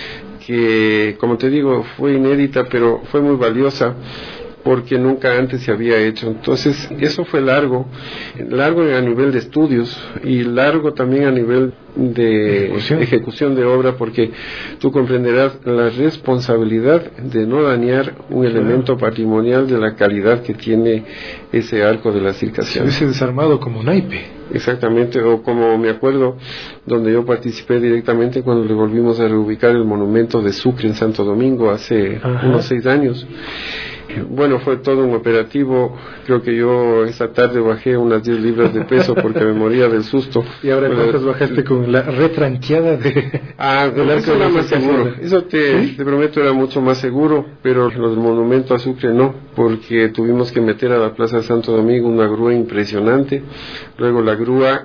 que, como te digo, fue inédita, pero fue muy valiosa porque nunca antes se había hecho. Entonces, eso fue largo, largo a nivel de estudios y largo también a nivel de ejecución, ejecución de obra, porque tú comprenderás la responsabilidad de no dañar un claro. elemento patrimonial de la calidad que tiene ese arco de la circasiana. Se hubiese desarmado como naipe. Exactamente, o como me acuerdo, donde yo participé directamente cuando le volvimos a reubicar el monumento de Sucre en Santo Domingo hace Ajá. unos seis años. Bueno, fue todo un operativo. Creo que yo esta tarde bajé unas diez libras de peso porque me moría del susto. Y ahora entonces bajaste con la retranqueada de... Ah, no, eso era más seguro. Eso te, ¿Sí? te prometo era mucho más seguro, pero los del monumento a Sucre no, porque tuvimos que meter a la Plaza de Santo Domingo una grúa impresionante. Luego la grúa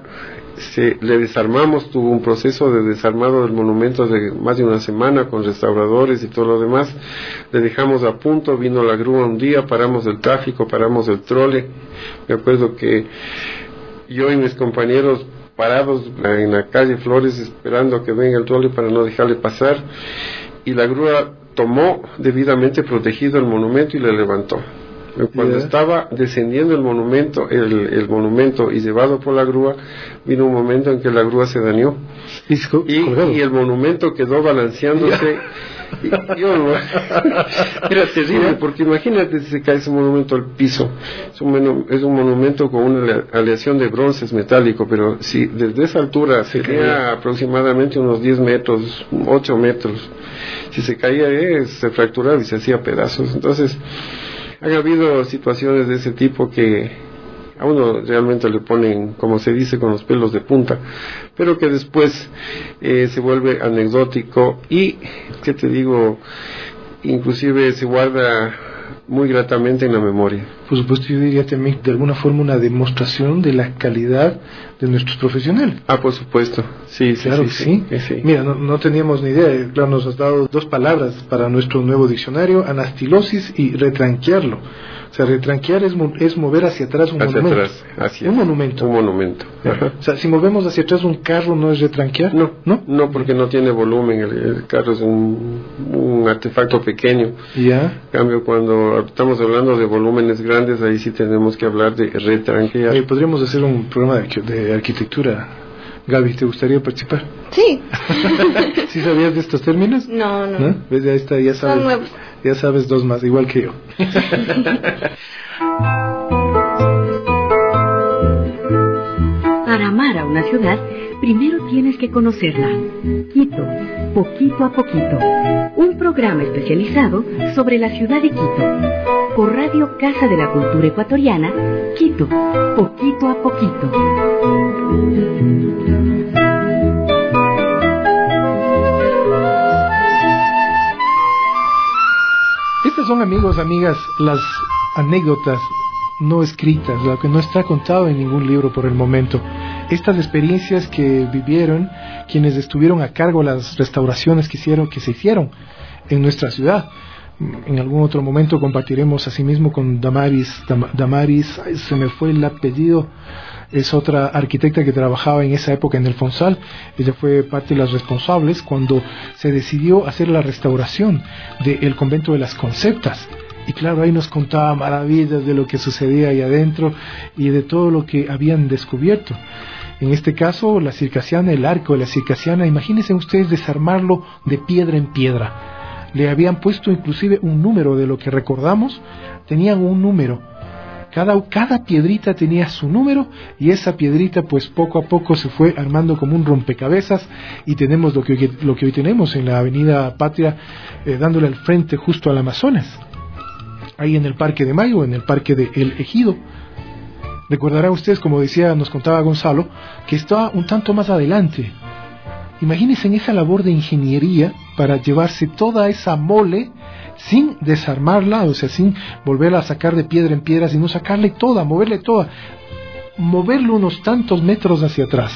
se, le desarmamos, tuvo un proceso de desarmado del monumento de más de una semana con restauradores y todo lo demás. Le dejamos a punto, vino la grúa un día, paramos el tráfico, paramos el trole. Me acuerdo que yo y mis compañeros parados en la calle Flores esperando a que venga el trole para no dejarle pasar, y la grúa tomó debidamente protegido el monumento y le levantó. Cuando yeah. estaba descendiendo el monumento, el, el monumento y llevado por la grúa, vino un momento en que la grúa se dañó y, y el monumento quedó balanceándose. Yeah. Y, yo, no, era terrible, porque imagínate si se cae ese monumento al piso. Es un, es un monumento con una aleación de bronces metálico, pero si desde esa altura sería aproximadamente unos diez metros, ocho metros. Si se caía, eh, se fracturaba y se hacía pedazos. Entonces, han habido situaciones de ese tipo que a uno realmente le ponen, como se dice, con los pelos de punta, pero que después eh, se vuelve anecdótico y, ¿qué te digo?, inclusive se guarda muy gratamente en la memoria. Por supuesto, yo diría también de alguna forma una demostración de la calidad de nuestros profesionales. Ah, por supuesto, sí, sí, claro, sí, sí. sí. sí. Mira, no, no teníamos ni idea, claro, nos has dado dos palabras para nuestro nuevo diccionario: anastilosis y retranquearlo. O sea, retranquear es, es mover hacia atrás un hacia monumento. Atrás, hacia un monumento. Un monumento. Ajá. O sea, si movemos hacia atrás un carro, ¿no es retranquear? No, no, no, porque no tiene volumen. El, el carro es un, un artefacto pequeño. Ya. En cambio, cuando estamos hablando de volúmenes grandes, ahí sí tenemos que hablar de retranquear. Eh, Podríamos hacer un programa de, de arquitectura. Gaby, ¿te gustaría participar? Sí. ¿Sí sabías de estos términos? No, no. ¿No? ¿Ves? Ya está, ya sabes. Son nuevos. Ya sabes dos más, igual que yo. Para amar a una ciudad, primero tienes que conocerla. Quito, poquito a poquito. Un programa especializado sobre la ciudad de Quito. Por Radio Casa de la Cultura Ecuatoriana, Quito, poquito a poquito. Estas son, amigos, amigas, las anécdotas no escritas, lo que no está contado en ningún libro por el momento. Estas experiencias que vivieron quienes estuvieron a cargo de las restauraciones que hicieron, que se hicieron en nuestra ciudad. En algún otro momento compartiremos asimismo con Damaris, Dam, Damaris, se me fue el apellido, es otra arquitecta que trabajaba en esa época en el Fonsal. Ella fue parte de las responsables cuando se decidió hacer la restauración del convento de las Conceptas. Y claro, ahí nos contaba maravillas de lo que sucedía ahí adentro y de todo lo que habían descubierto. En este caso, la circasiana, el arco de la circasiana, imagínense ustedes desarmarlo de piedra en piedra. Le habían puesto inclusive un número de lo que recordamos, tenían un número. Cada, cada piedrita tenía su número y esa piedrita pues poco a poco se fue armando como un rompecabezas y tenemos lo que, lo que hoy tenemos en la Avenida Patria, eh, dándole al frente justo al Amazonas. Ahí en el Parque de Mayo, en el Parque de El Ejido. Recordarán ustedes, como decía, nos contaba Gonzalo, que estaba un tanto más adelante. Imagínense en esa labor de ingeniería para llevarse toda esa mole sin desarmarla, o sea, sin volverla a sacar de piedra en piedra, sino sacarle toda, moverle toda, moverlo unos tantos metros hacia atrás.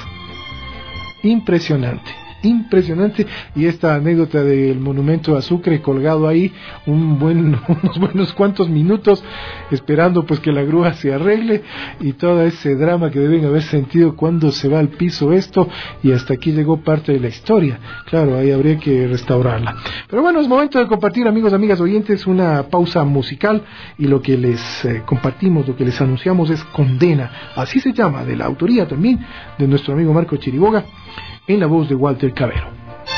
Impresionante. Impresionante. Y esta anécdota del monumento de Sucre colgado ahí un buen, unos buenos cuantos minutos esperando pues que la grúa se arregle y todo ese drama que deben haber sentido cuando se va al piso esto, y hasta aquí llegó parte de la historia. Claro, ahí habría que restaurarla. Pero bueno, es momento de compartir, amigos, amigas oyentes, una pausa musical, y lo que les eh, compartimos, lo que les anunciamos es Condena, así se llama, de la autoría también de nuestro amigo Marco Chiriboga, en la voz de Walter Cabero.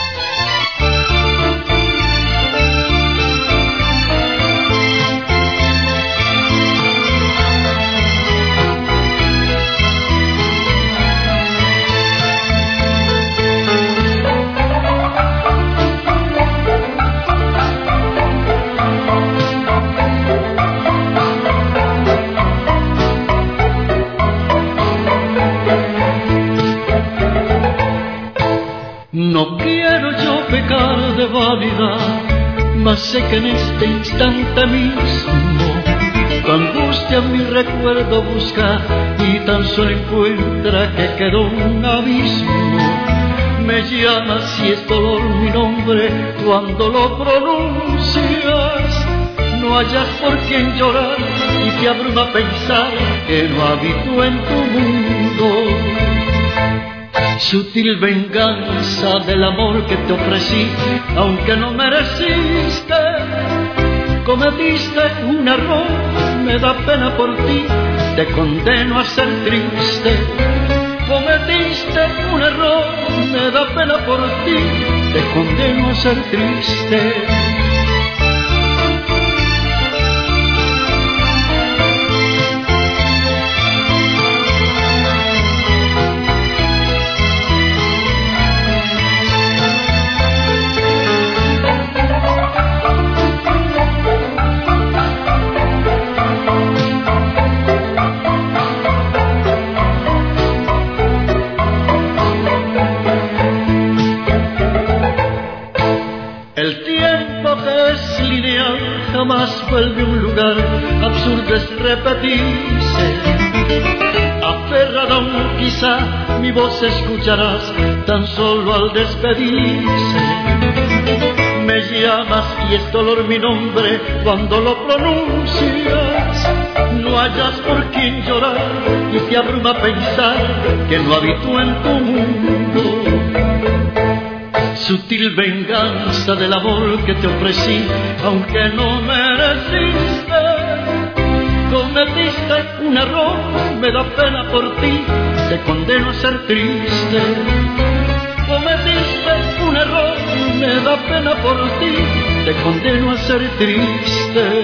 No quiero yo pecar de vanidad, mas sé que en este instante mismo angustia mi recuerdo busca y tan solo encuentra que quedó un abismo. Me llamas y es dolor mi nombre cuando lo pronuncias. No hayas por quien llorar y te abruma pensar que no habito en tu mundo. Sutil venganza del amor que te ofrecí, aunque no mereciste. Cometiste un error, me da pena por ti, te condeno a ser triste. Cometiste un error, me da pena por ti, te condeno a ser triste. Jamás vuelve un lugar, absurdo es repetirse. Aferrada aún quizá mi voz escucharás tan solo al despedirse. Me llamas y es dolor mi nombre cuando lo pronuncias. No hayas por quien llorar y te abruma pensar que no habito en tu mundo. Sutil venganza del amor que te ofrecí, aunque no mereciste. Cometiste un error, me da pena por ti, te condeno a ser triste. Cometiste un error, me da pena por ti, te condeno a ser triste.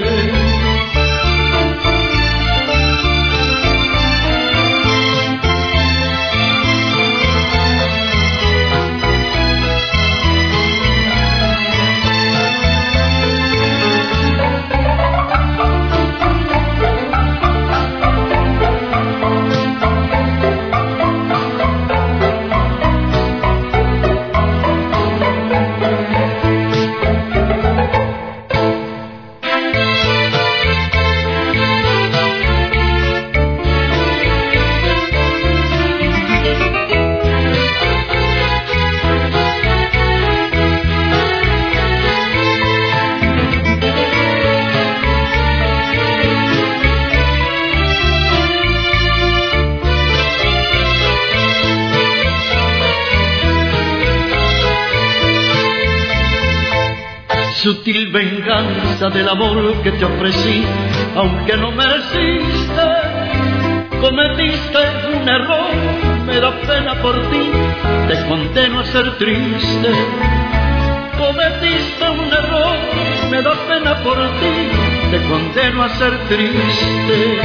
Sutil venganza del amor que te ofrecí, aunque no mereciste. Cometiste un error, me da pena por ti, te condeno a ser triste. Cometiste un error, me da pena por ti, te condeno a ser triste.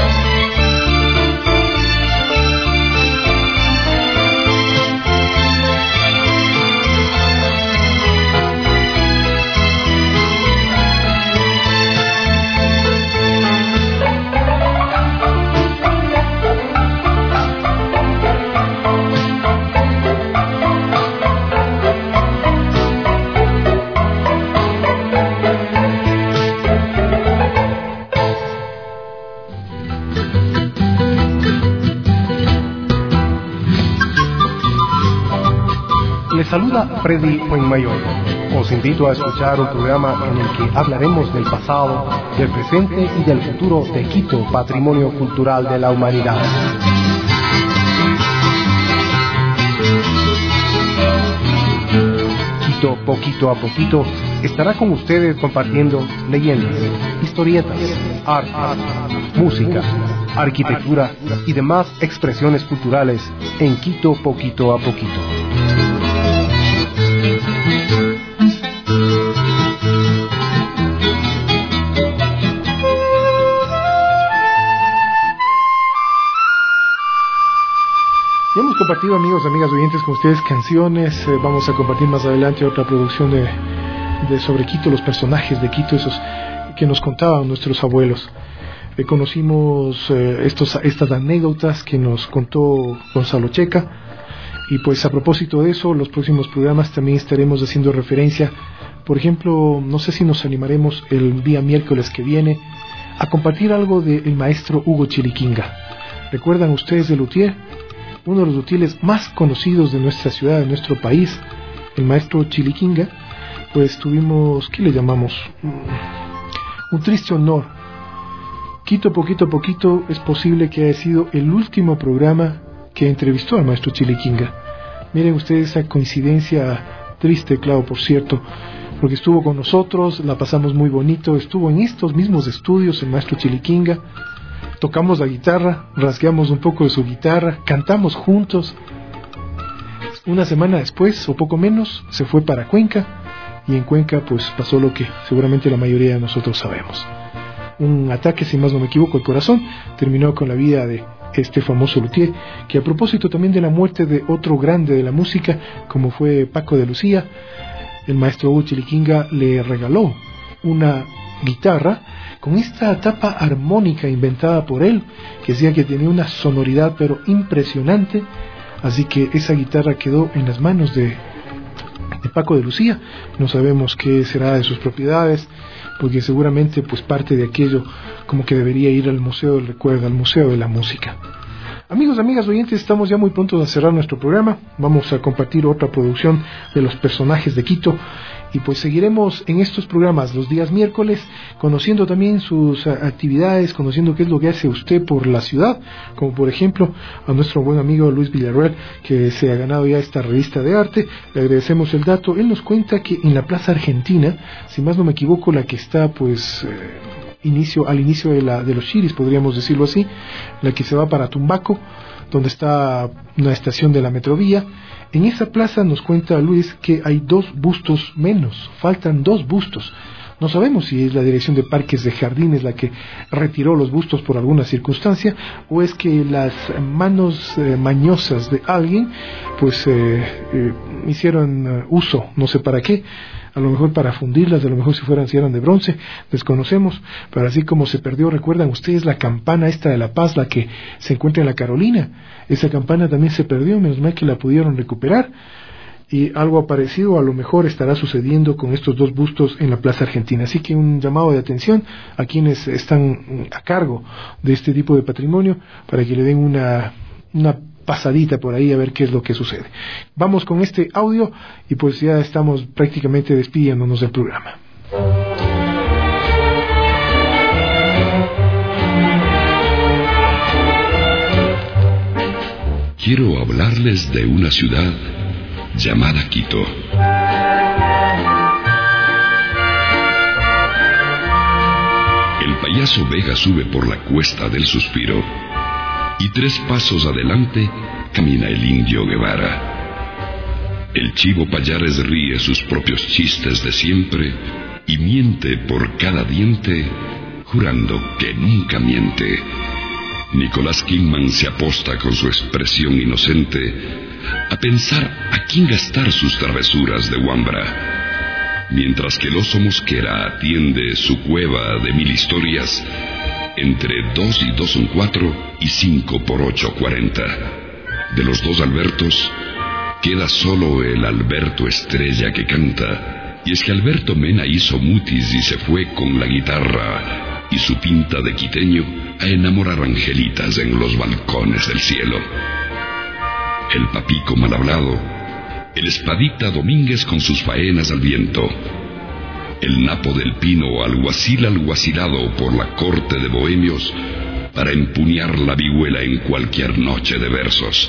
Les saluda Freddy Fuenmayor. Os invito a escuchar un programa en el que hablaremos del pasado, del presente y del futuro de Quito, patrimonio cultural de la humanidad. Quito, poquito a poquito, estará con ustedes compartiendo leyendas, historietas, arte, música, arquitectura y demás expresiones culturales en Quito, poquito a poquito. Ya hemos compartido, amigos, amigas oyentes, con ustedes canciones. Eh, vamos a compartir más adelante otra producción de, de sobre Quito, los personajes de Quito, esos que nos contaban nuestros abuelos. Eh, conocimos eh, estos, estas anécdotas que nos contó Gonzalo Checa. Y pues a propósito de eso, los próximos programas también estaremos haciendo referencia. Por ejemplo, no sé si nos animaremos el día miércoles que viene a compartir algo del maestro Hugo Chiliquinga. ¿Recuerdan ustedes de luthier? Uno de los luthieres más conocidos de nuestra ciudad, de nuestro país, el maestro Chiliquinga. Pues tuvimos, ¿qué le llamamos? Un triste honor. Quito, poquito a poquito, es posible que haya sido el último programa que entrevistó al maestro Chiliquinga. Miren ustedes esa coincidencia triste, claro, por cierto, porque estuvo con nosotros, la pasamos muy bonito, estuvo en estos mismos estudios el maestro Chiliquinga, tocamos la guitarra, rasgueamos un poco de su guitarra, cantamos juntos. Una semana después, o poco menos, se fue para Cuenca, y en Cuenca pues pasó lo que seguramente la mayoría de nosotros sabemos. Un ataque, si más no me equivoco, al corazón, terminó con la vida de este famoso luthier, que a propósito también de la muerte de otro grande de la música, como fue Paco de Lucía, el maestro Hugo Chiliquinga le regaló una guitarra con esta tapa armónica inventada por él, que decía que tenía una sonoridad pero impresionante. Así que esa guitarra quedó en las manos de, de Paco de Lucía. No sabemos qué será de sus propiedades, porque seguramente pues parte de aquello como que debería ir al Museo del Recuerdo, al Museo de la Música. Amigos, amigas oyentes, estamos ya muy pronto a cerrar nuestro programa. Vamos a compartir otra producción de los personajes de Quito, y pues seguiremos en estos programas los días miércoles, conociendo también sus actividades, conociendo qué es lo que hace usted por la ciudad, como por ejemplo a nuestro buen amigo Luis Villarreal, que se ha ganado ya esta revista de arte. Le agradecemos el dato. Él nos cuenta que en la Plaza Argentina, si más no me equivoco, la que está pues eh, inicio al inicio de, la, de los Chiris, podríamos decirlo así, la que se va para Tumbaco, donde está una estación de la Metrovía. En esa plaza nos cuenta Luis que hay dos bustos menos, faltan dos bustos. No sabemos si es la Dirección de Parques de Jardines la que retiró los bustos por alguna circunstancia, o es que las manos eh, mañosas de alguien pues eh, eh, hicieron uh, uso, no sé para qué, a lo mejor para fundirlas, a lo mejor si fueran si eran de bronce, desconocemos, pero así como se perdió, recuerdan ustedes la campana esta de La Paz, la que se encuentra en la Carolina, esa campana también se perdió, menos mal que la pudieron recuperar, y algo parecido a lo mejor estará sucediendo con estos dos bustos en la Plaza Argentina. Así que un llamado de atención a quienes están a cargo de este tipo de patrimonio, para que le den una, una pasadita por ahí a ver qué es lo que sucede. Vamos con este audio y pues ya estamos prácticamente despidiéndonos del programa. Quiero hablarles de una ciudad llamada Quito. El payaso Vega sube por la cuesta del Suspiro, y tres pasos adelante camina el indio Guevara. El chivo Payares ríe sus propios chistes de siempre y miente por cada diente, jurando que nunca miente. Nicolás Kingman se aposta con su expresión inocente a pensar a quién gastar sus travesuras de Wambra, mientras que el oso Mosquera atiende su cueva de mil historias. Entre dos y dos son cuatro, y cinco por ocho, cuarenta. De los dos Albertos, queda solo el Alberto Estrella que canta, y es que Alberto Mena hizo mutis y se fue con la guitarra y su pinta de quiteño a enamorar angelitas en los balcones del cielo. El Papico mal hablado, el Espadita Domínguez con sus faenas al viento, el Napo del Pino alguacil alguacilado por la corte de bohemios para empuñar la vihuela en cualquier noche de versos,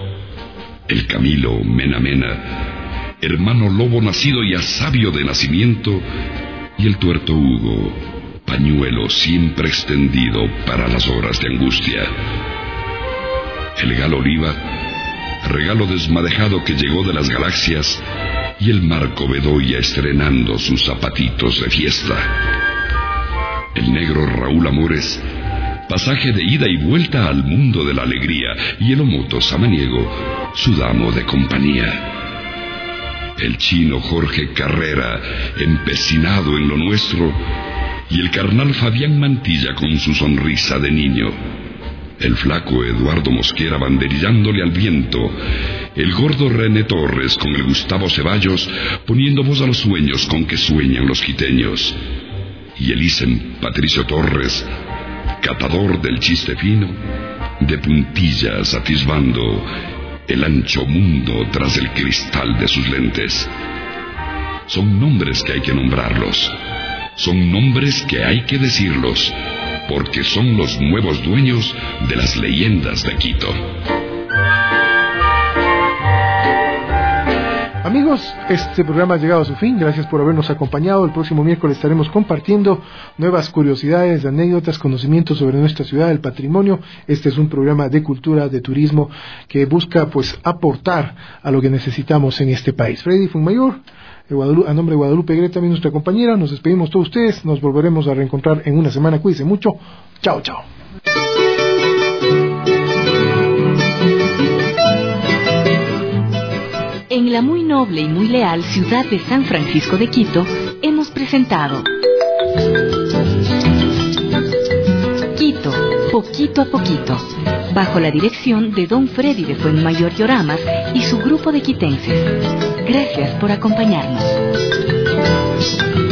el Camilo Mena Mena, hermano lobo nacido y a sabio de nacimiento, y el Tuerto Hugo, pañuelo siempre extendido para las horas de angustia, el Galo Oliva, regalo desmadejado que llegó de las galaxias, y el Marco Bedoya estrenando sus zapatitos de fiesta, el negro Raúl Amores, pasaje de ida y vuelta al mundo de la alegría, y el Omoto Samaniego, su damo de compañía, el chino Jorge Carrera, empecinado en lo nuestro, y el carnal Fabián Mantilla con su sonrisa de niño, el flaco Eduardo Mosquera banderillándole al viento, el gordo René Torres con el Gustavo Ceballos poniendo voz a los sueños con que sueñan los quiteños, y el ISEM Patricio Torres, catador del chiste fino, de puntillas atisbando el ancho mundo tras el cristal de sus lentes. Son nombres que hay que nombrarlos, son nombres que hay que decirlos, porque son los nuevos dueños de las leyendas de Quito. Amigos, este programa ha llegado a su fin. Gracias por habernos acompañado. El próximo miércoles estaremos compartiendo nuevas curiosidades, anécdotas, conocimientos sobre nuestra ciudad, el patrimonio. Este es un programa de cultura, de turismo, que busca pues aportar a lo que necesitamos en este país. Freddy Fuenmayor, a nombre de Guadalupe Gret, también nuestra compañera, nos despedimos todos ustedes. Nos volveremos a reencontrar en una semana. Cuídense mucho. Chao, chao. En la muy noble y muy leal ciudad de San Francisco de Quito, hemos presentado Quito, poquito a poquito, bajo la dirección de don Freddy de Fuenmayor Lloramas y su grupo de quitenses. Gracias por acompañarnos.